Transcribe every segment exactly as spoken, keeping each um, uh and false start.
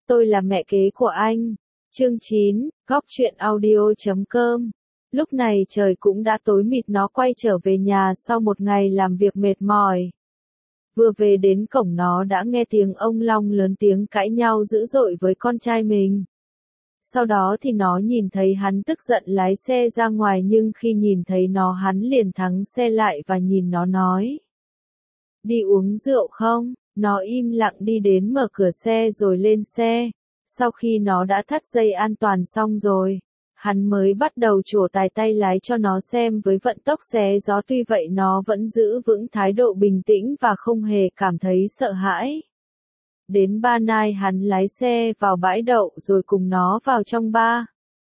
Tôi là mẹ kế của anh. Chương chín, góc truyện audio chấm com. Lúc này trời cũng đã tối mịt, nó quay trở về nhà sau một ngày làm việc mệt mỏi. Vừa về đến cổng nó đã nghe tiếng ông Long lớn tiếng cãi nhau dữ dội với con trai mình. Sau đó thì nó nhìn thấy hắn tức giận lái xe ra ngoài, nhưng khi nhìn thấy nó hắn liền thắng xe lại và nhìn nó nói: Đi uống rượu không? Nó im lặng đi đến mở cửa xe rồi lên xe. Sau khi nó đã thắt dây an toàn xong rồi, hắn mới bắt đầu trổ tài tay lái cho nó xem với vận tốc xé gió. Tuy vậy nó vẫn giữ vững thái độ bình tĩnh và không hề cảm thấy sợ hãi. Đến ba nai hắn lái xe vào bãi đậu rồi cùng nó vào trong bar.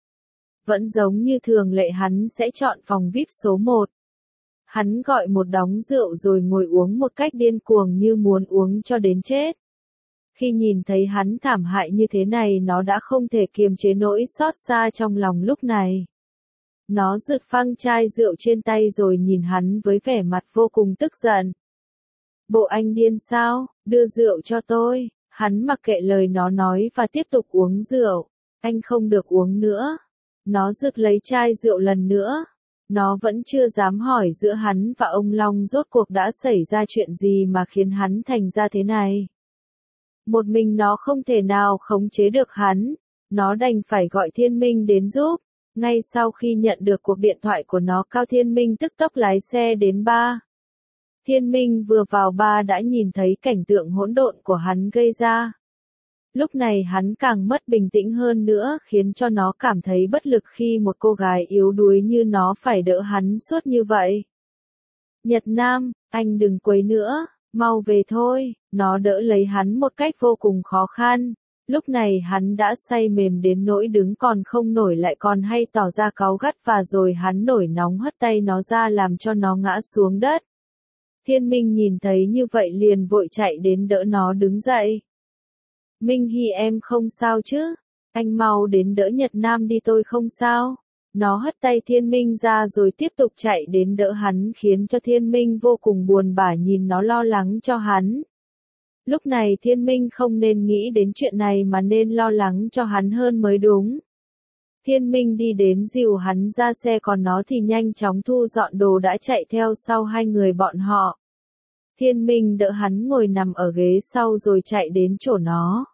Vẫn giống như thường lệ, hắn sẽ chọn phòng vi ai pi số một. Hắn gọi một đống rượu rồi ngồi uống một cách điên cuồng như muốn uống cho đến chết. Khi nhìn thấy hắn thảm hại như thế này, nó đã không thể kiềm chế nỗi xót xa trong lòng lúc này. Nó giật phăng chai rượu trên tay rồi nhìn hắn với vẻ mặt vô cùng tức giận. Bộ anh điên sao? Đưa rượu cho tôi. Hắn mặc kệ lời nó nói và tiếp tục uống rượu. Anh không được uống nữa. Nó giật lấy chai rượu lần nữa. Nó vẫn chưa dám hỏi giữa hắn và ông Long rốt cuộc đã xảy ra chuyện gì mà khiến hắn thành ra thế này. Một mình nó không thể nào khống chế được hắn. Nó đành phải gọi Thiên Minh đến giúp. Ngay sau khi nhận được cuộc điện thoại của nó, Cao Thiên Minh tức tốc lái xe đến bar. Thiên Minh vừa vào bar đã nhìn thấy cảnh tượng hỗn độn của hắn gây ra. Lúc này hắn càng mất bình tĩnh hơn nữa, khiến cho nó cảm thấy bất lực khi một cô gái yếu đuối như nó phải đỡ hắn suốt như vậy. Nhật Nam, anh đừng quấy nữa, mau về thôi. Nó đỡ lấy hắn một cách vô cùng khó khăn. Lúc này hắn đã say mềm đến nỗi đứng còn không nổi, lại còn hay tỏ ra cáu gắt, và rồi hắn nổi nóng hất tay nó ra làm cho nó ngã xuống đất. Thiên Minh nhìn thấy như vậy liền vội chạy đến đỡ nó đứng dậy. Minh Hy, em không sao chứ? Anh mau đến đỡ Nhật Nam đi, tôi không sao. Nó hất tay Thiên Minh ra rồi tiếp tục chạy đến đỡ hắn, khiến cho Thiên Minh vô cùng buồn bã nhìn nó lo lắng cho hắn. Lúc này Thiên Minh không nên nghĩ đến chuyện này mà nên lo lắng cho hắn hơn mới đúng. Thiên Minh đi đến dìu hắn ra xe, còn nó thì nhanh chóng thu dọn đồ đã chạy theo sau hai người bọn họ. Thiên Minh đỡ hắn ngồi nằm ở ghế sau rồi chạy đến chỗ nó.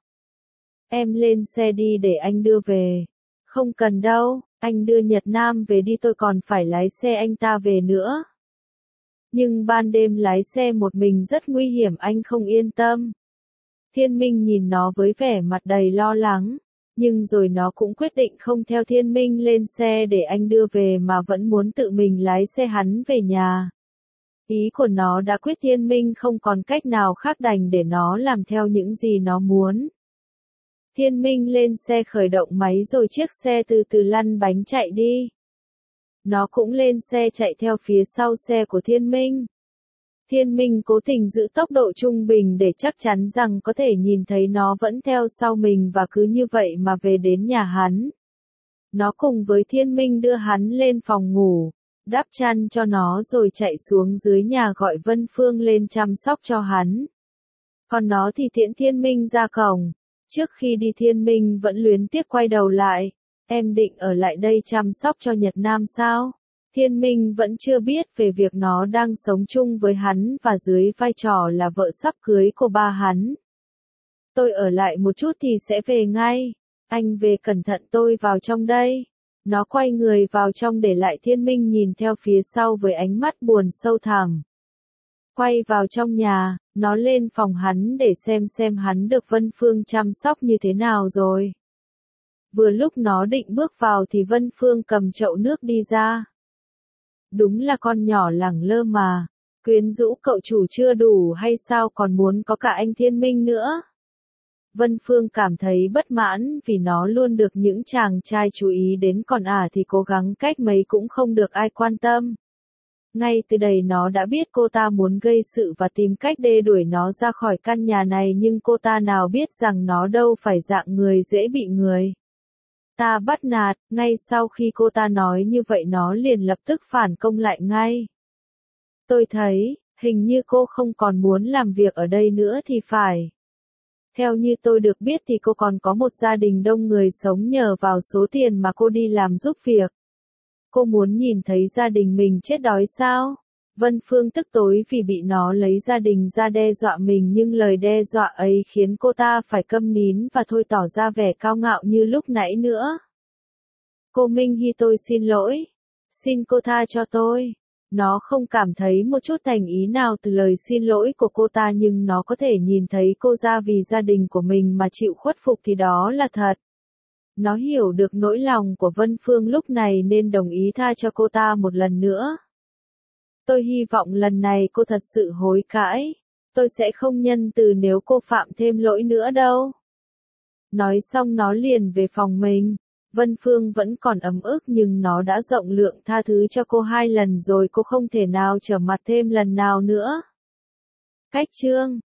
Em lên xe đi để anh đưa về. Không cần đâu, anh đưa Nhật Nam về đi, tôi còn phải lái xe anh ta về nữa. Nhưng ban đêm lái xe một mình rất nguy hiểm, anh không yên tâm. Thiên Minh nhìn nó với vẻ mặt đầy lo lắng. Nhưng rồi nó cũng quyết định không theo Thiên Minh lên xe để anh đưa về mà vẫn muốn tự mình lái xe hắn về nhà. Ý của nó đã quyết, Thiên Minh không còn cách nào khác đành để nó làm theo những gì nó muốn. Thiên Minh lên xe khởi động máy rồi chiếc xe từ từ lăn bánh chạy đi. Nó cũng lên xe chạy theo phía sau xe của Thiên Minh. Thiên Minh cố tình giữ tốc độ trung bình để chắc chắn rằng có thể nhìn thấy nó vẫn theo sau mình, và cứ như vậy mà về đến nhà hắn. Nó cùng với Thiên Minh đưa hắn lên phòng ngủ, đắp chăn cho nó rồi chạy xuống dưới nhà gọi Vân Phương lên chăm sóc cho hắn. Còn nó thì tiễn Thiên Minh ra cổng. Trước khi đi Thiên Minh vẫn luyến tiếc quay đầu lại. Em định ở lại đây chăm sóc cho Nhật Nam sao? Thiên Minh vẫn chưa biết về việc nó đang sống chung với hắn và dưới vai trò là vợ sắp cưới của ba hắn. Tôi ở lại một chút thì sẽ về ngay. Anh về cẩn thận, tôi vào trong đây. Nó quay người vào trong để lại Thiên Minh nhìn theo phía sau với ánh mắt buồn sâu thẳm. Quay vào trong nhà, nó lên phòng hắn để xem xem hắn được Vân Phương chăm sóc như thế nào rồi. Vừa lúc nó định bước vào thì Vân Phương cầm chậu nước đi ra. Đúng là con nhỏ lẳng lơ mà, quyến rũ cậu chủ chưa đủ hay sao còn muốn có cả anh Thiên Minh nữa. Vân Phương cảm thấy bất mãn vì nó luôn được những chàng trai chú ý đến, còn ả à thì cố gắng cách mấy cũng không được ai quan tâm. Ngay từ đây nó đã biết cô ta muốn gây sự và tìm cách đê đuổi nó ra khỏi căn nhà này, nhưng cô ta nào biết rằng nó đâu phải dạng người dễ bị người ta bắt nạt. Ngay sau khi cô ta nói như vậy nó liền lập tức phản công lại ngay. Tôi thấy, hình như cô không còn muốn làm việc ở đây nữa thì phải. Theo như tôi được biết thì cô còn có một gia đình đông người sống nhờ vào số tiền mà cô đi làm giúp việc. Cô muốn nhìn thấy gia đình mình chết đói sao? Vân Phương tức tối vì bị nó lấy gia đình ra đe dọa mình, nhưng lời đe dọa ấy khiến cô ta phải câm nín và thôi tỏ ra vẻ cao ngạo như lúc nãy nữa. Cô Minh Hy, tôi xin lỗi. Xin cô tha cho tôi. Nó không cảm thấy một chút thành ý nào từ lời xin lỗi của cô ta, nhưng nó có thể nhìn thấy cô ra vì gia đình của mình mà chịu khuất phục thì đó là thật. Nó hiểu được nỗi lòng của Vân Phương lúc này nên đồng ý tha cho cô ta một lần nữa. Tôi hy vọng lần này cô thật sự hối cải. Tôi sẽ không nhân từ nếu cô phạm thêm lỗi nữa đâu. Nói xong nó liền về phòng mình. Vân Phương vẫn còn ấm ức nhưng nó đã rộng lượng tha thứ cho cô hai lần rồi, cô không thể nào trở mặt thêm lần nào nữa. Cách chương